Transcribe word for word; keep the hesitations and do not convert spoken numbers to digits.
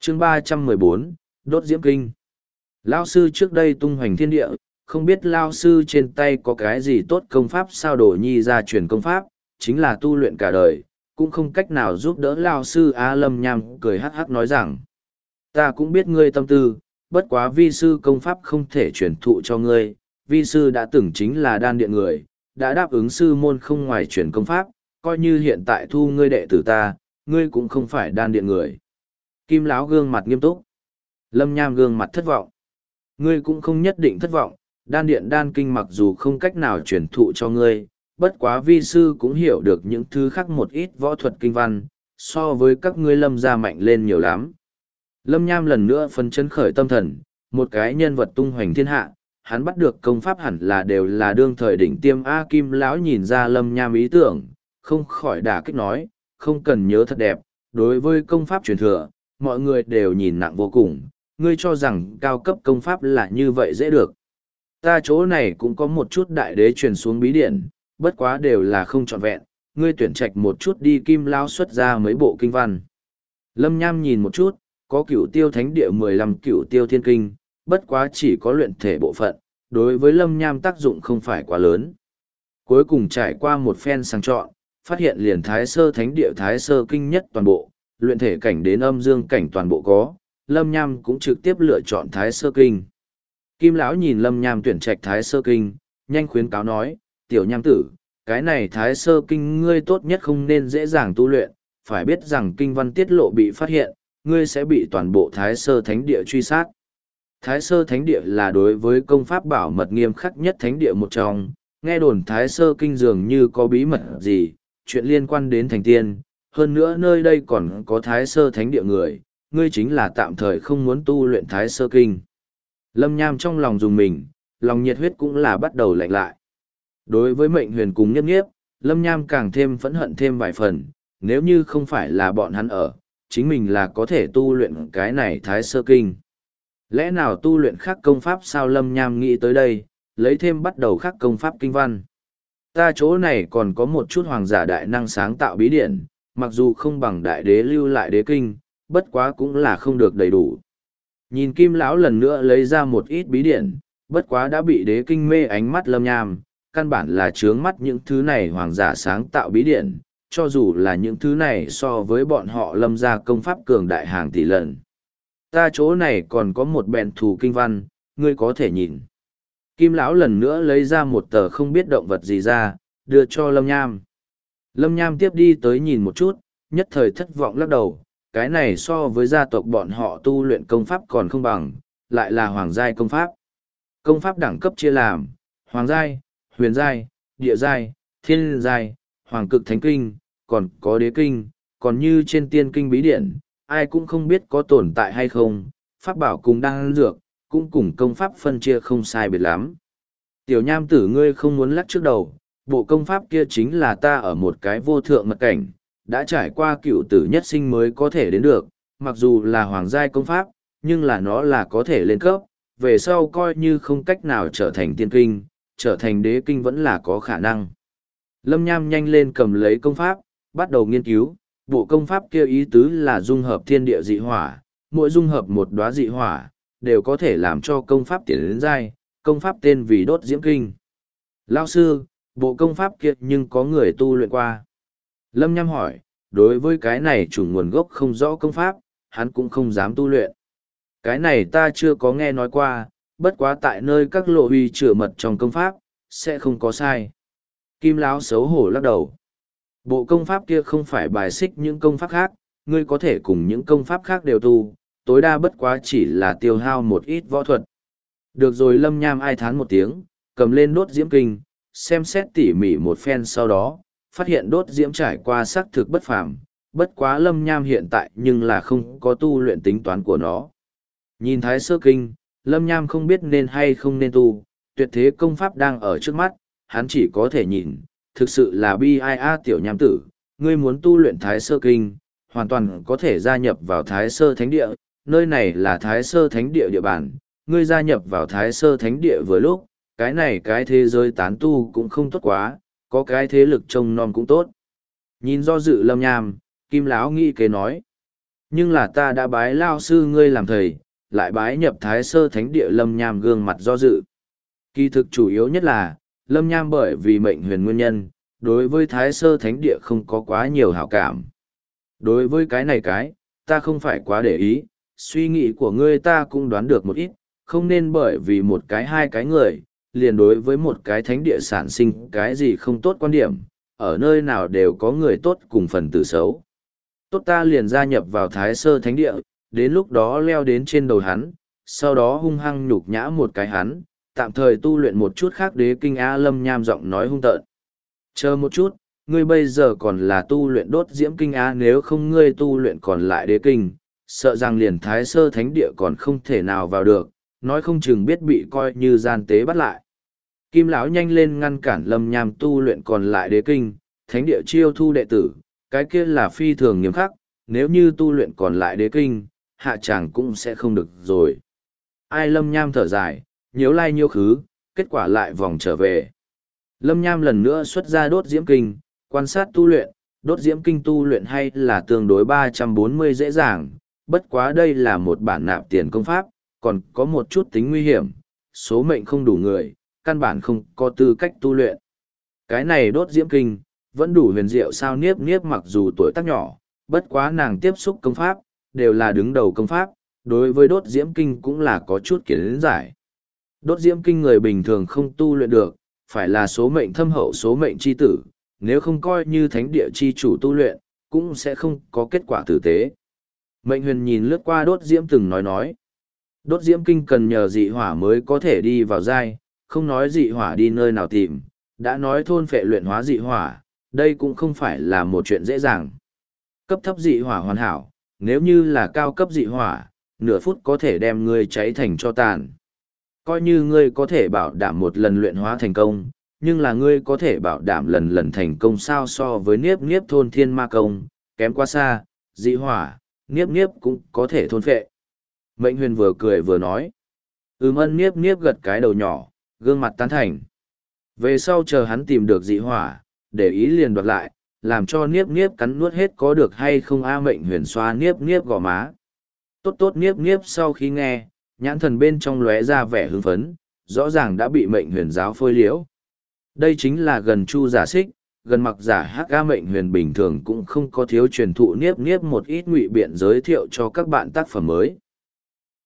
chương ba trăm mười bốn, đốt diễm kinh. Lao sư trước đây tung hoành thiên địa, không biết Lao sư trên tay có cái gì tốt công pháp sao Đồ Nhi ra truyền công pháp, chính là tu luyện cả đời, cũng không cách nào giúp đỡ Lao sư. A Lâm Nham cười hắc hắc nói rằng, ta cũng biết ngươi tâm tư, bất quá vi sư công pháp không thể truyền thụ cho ngươi, vi sư đã từng chính là đan điện người, đã đáp ứng sư môn không ngoài truyền công pháp, coi như hiện tại thu ngươi đệ tử ta, ngươi cũng không phải đan điện người. Kim Lão gương mặt nghiêm túc. Lâm Nham gương mặt thất vọng. Ngươi cũng không nhất định thất vọng, đan điện đan kinh mặc dù không cách nào truyền thụ cho ngươi, bất quá vi sư cũng hiểu được những thứ khác một ít võ thuật kinh văn, so với các ngươi Lâm gia mạnh lên nhiều lắm. Lâm Nham lần nữa phấn chấn khởi tâm thần, một cái nhân vật tung hoành thiên hạ, hắn bắt được công pháp hẳn là đều là đương thời đỉnh tiêm. A Kim Lão nhìn ra Lâm Nham ý tưởng, không khỏi đả kích nói, không cần nhớ thật đẹp, đối với công pháp truyền thừa, mọi người đều nhìn nặng vô cùng, ngươi cho rằng cao cấp công pháp là như vậy dễ được. Ta chỗ này cũng có một chút đại đế truyền xuống bí điển, bất quá đều là không trọn vẹn, ngươi tuyển trạch một chút đi. Kim Lão xuất ra mấy bộ kinh văn. Lâm Nham nhìn một chút, có cửu tiêu thánh địa mười lăm cửu tiêu thiên kinh, bất quá chỉ có luyện thể bộ phận, đối với Lâm Nham tác dụng không phải quá lớn. Cuối cùng trải qua một phen sang chọn, phát hiện liền Thái Sơ Thánh Địa Thái Sơ Kinh nhất toàn bộ, luyện thể cảnh đến âm dương cảnh toàn bộ có, Lâm Nham cũng trực tiếp lựa chọn Thái Sơ Kinh. Kim Lão nhìn Lâm Nham tuyển trạch Thái Sơ Kinh, nhanh khuyến cáo nói, tiểu Nham tử, cái này Thái Sơ Kinh ngươi tốt nhất không nên dễ dàng tu luyện, phải biết rằng kinh văn tiết lộ bị phát hiện, ngươi sẽ bị toàn bộ Thái Sơ Thánh Địa truy sát. Thái Sơ Thánh Địa là đối với công pháp bảo mật nghiêm khắc nhất thánh địa một trong, nghe đồn Thái Sơ Kinh dường như có bí mật gì, chuyện liên quan đến thành tiên, hơn nữa nơi đây còn có Thái Sơ Thánh Địa người, ngươi chính là tạm thời không muốn tu luyện Thái Sơ Kinh. Lâm Nham trong lòng dùng mình, lòng nhiệt huyết cũng là bắt đầu lạnh lại. Đối với mệnh huyền cùng nhất nghiếp, Lâm Nham càng thêm phẫn hận thêm vài phần, nếu như không phải là bọn hắn ở, chính mình là có thể tu luyện cái này Thái Sơ Kinh. Lẽ nào tu luyện khác công pháp sao? Lâm Nham nghĩ tới đây, lấy thêm bắt đầu khác công pháp kinh văn. Ta chỗ này còn có một chút hoàng giả đại năng sáng tạo bí điển, mặc dù không bằng đại đế lưu lại đế kinh, bất quá cũng là không được đầy đủ. Nhìn Kim Lão lần nữa lấy ra một ít bí điển, bất quá đã bị đế kinh mê ánh mắt Lâm Nham, căn bản là trướng mắt những thứ này hoàng giả sáng tạo bí điển, cho dù là những thứ này so với bọn họ Lâm gia công pháp cường đại hàng tỷ lần. Ta chỗ này còn có một bèn thù kinh văn, ngươi có thể nhìn. Kim Lão lần nữa lấy ra một tờ không biết động vật gì ra, đưa cho Lâm Nham. Lâm Nham tiếp đi tới nhìn một chút, nhất thời thất vọng lắc đầu, cái này so với gia tộc bọn họ tu luyện công pháp còn không bằng, lại là hoàng giai công pháp. Công pháp đẳng cấp chia làm, hoàng giai, huyền giai, địa giai, thiên giai, hoàng cực thánh kinh, còn có đế kinh, còn như trên tiên kinh bí điển, ai cũng không biết có tồn tại hay không, pháp bảo cùng đang dược, cũng cùng công pháp phân chia không sai biệt lắm. Tiểu Nham tử ngươi không muốn lắc trước đầu, bộ công pháp kia chính là ta ở một cái vô thượng mật cảnh, đã trải qua cựu tử nhất sinh mới có thể đến được, mặc dù là hoàng giai công pháp, nhưng là nó là có thể lên cấp, về sau coi như không cách nào trở thành tiên kinh, trở thành đế kinh vẫn là có khả năng. Lâm Nham nhanh lên cầm lấy công pháp, bắt đầu nghiên cứu, bộ công pháp kia ý tứ là dung hợp thiên địa dị hỏa, mỗi dung hợp một đóa dị hỏa, đều có thể làm cho công pháp tiến đến giai, công pháp tên vì đốt diễm kinh. Lao sư, bộ công pháp kia nhưng có người tu luyện qua. Lâm Nham hỏi, đối với cái này chủ nguồn gốc không rõ công pháp, hắn cũng không dám tu luyện. Cái này ta chưa có nghe nói qua, bất quá tại nơi các lộ huy chữa mật trong công pháp, sẽ không có sai. Kim Lão xấu hổ lắc đầu. Bộ công pháp kia không phải bài xích những công pháp khác, ngươi có thể cùng những công pháp khác đều tu, tối đa bất quá chỉ là tiêu hao một ít võ thuật. Được rồi. Lâm Nham ai thán một tiếng, cầm lên đốt diễm kinh, xem xét tỉ mỉ một phen sau đó, phát hiện đốt diễm trải qua xác thực bất phàm, bất quá Lâm Nham hiện tại nhưng là không có tu luyện tính toán của nó. Nhìn Thái Sơ Kinh, Lâm Nham không biết nên hay không nên tu, tuyệt thế công pháp đang ở trước mắt, hắn chỉ có thể nhìn, thực sự là bi ai a. Tiểu Nham tử, ngươi muốn tu luyện Thái Sơ Kinh, hoàn toàn có thể gia nhập vào Thái Sơ Thánh Địa, nơi này là Thái Sơ Thánh Địa địa bàn, ngươi gia nhập vào Thái Sơ Thánh Địa vừa lúc, cái này cái thế giới tán tu cũng không tốt quá, có cái thế lực trông nom cũng tốt. Nhìn do dự Lâm Nham, Kim Lão nghĩ kế nói. Nhưng là ta đã bái lao sư ngươi làm thầy, lại bái nhập thái sơ thánh địa Lâm Nham gương mặt do dự. Kỳ thực chủ yếu nhất là, Lâm Nham bởi vì mệnh huyền nguyên nhân, đối với thái sơ thánh địa không có quá nhiều hảo cảm. Đối với cái này cái, ta không phải quá để ý, suy nghĩ của ngươi ta cũng đoán được một ít, không nên bởi vì một cái hai cái người, liền đối với một cái thánh địa sản sinh cái gì không tốt quan điểm, ở nơi nào đều có người tốt cùng phần tử xấu. Tốt ta liền gia nhập vào thái sơ thánh địa, đến lúc đó leo đến trên đầu hắn, sau đó hung hăng nhục nhã một cái hắn, tạm thời tu luyện một chút khác đế kinh A. Lâm Nham giọng nói hung tợn. Chờ một chút, ngươi bây giờ còn là tu luyện đốt diễm kinh A, nếu không ngươi tu luyện còn lại đế kinh, sợ rằng liền thái sơ thánh địa còn không thể nào vào được, nói không chừng biết bị coi như gian tế bắt lại. Kim lão nhanh lên ngăn cản Lâm Nham tu luyện còn lại đế kinh, thánh địa chiêu thu đệ tử, cái kia là phi thường nghiêm khắc, nếu như tu luyện còn lại đế kinh, hạ chàng cũng sẽ không được rồi. Ai Lâm Nham thở dài, nhiễu lai nhiễu khứ, kết quả lại vòng trở về. Lâm Nham lần nữa xuất ra đốt diễm kinh, quan sát tu luyện, đốt diễm kinh tu luyện hay là tương đối ba trăm bốn mươi dễ dàng, bất quá đây là một bản nạp tiền công pháp, còn có một chút tính nguy hiểm, số mệnh không đủ người, căn bản không có tư cách tu luyện. Cái này đốt diễm kinh, vẫn đủ huyền diệu sao Niếp Niếp mặc dù tuổi tác nhỏ, bất quá nàng tiếp xúc công pháp, đều là đứng đầu công pháp, đối với đốt diễm kinh cũng là có chút kiến giải. Đốt diễm kinh người bình thường không tu luyện được, phải là số mệnh thâm hậu số mệnh chi tử, nếu không coi như thánh địa chi chủ tu luyện, cũng sẽ không có kết quả tử tế. Mệnh huyền nhìn lướt qua đốt diễm từng nói nói. Đốt diễm kinh cần nhờ dị hỏa mới có thể đi vào giai, không nói dị hỏa đi nơi nào tìm, đã nói thôn phệ luyện hóa dị hỏa, đây cũng không phải là một chuyện dễ dàng. Cấp thấp dị hỏa hoàn hảo, nếu như là cao cấp dị hỏa, nửa phút có thể đem ngươi cháy thành cho tàn. Coi như ngươi có thể bảo đảm một lần luyện hóa thành công, nhưng là ngươi có thể bảo đảm lần lần thành công sao so với Niếp Niếp thôn thiên ma công, kém quá xa, dị hỏa, Niếp Niếp cũng có thể thôn phệ. Mệnh huyền vừa cười vừa nói. Ừm ân Niếp Niếp gật cái đầu nhỏ, gương mặt tán thành. Về sau chờ hắn tìm được dị hỏa, để ý liền đoạt lại, làm cho Niếp Niếp cắn nuốt hết có được hay không a Mệnh huyền xoa Niếp Niếp gò má. Tốt tốt Niếp Niếp sau khi nghe, nhãn thần bên trong lóe ra vẻ hưng phấn, rõ ràng đã bị Mệnh huyền giáo phôi liễu. Đây chính là gần chu giả xích, gần mặc giả hắc a Mệnh huyền bình thường cũng không có thiếu truyền thụ Niếp Niếp một ít ngụy biện giới thiệu cho các bạn tác phẩm mới.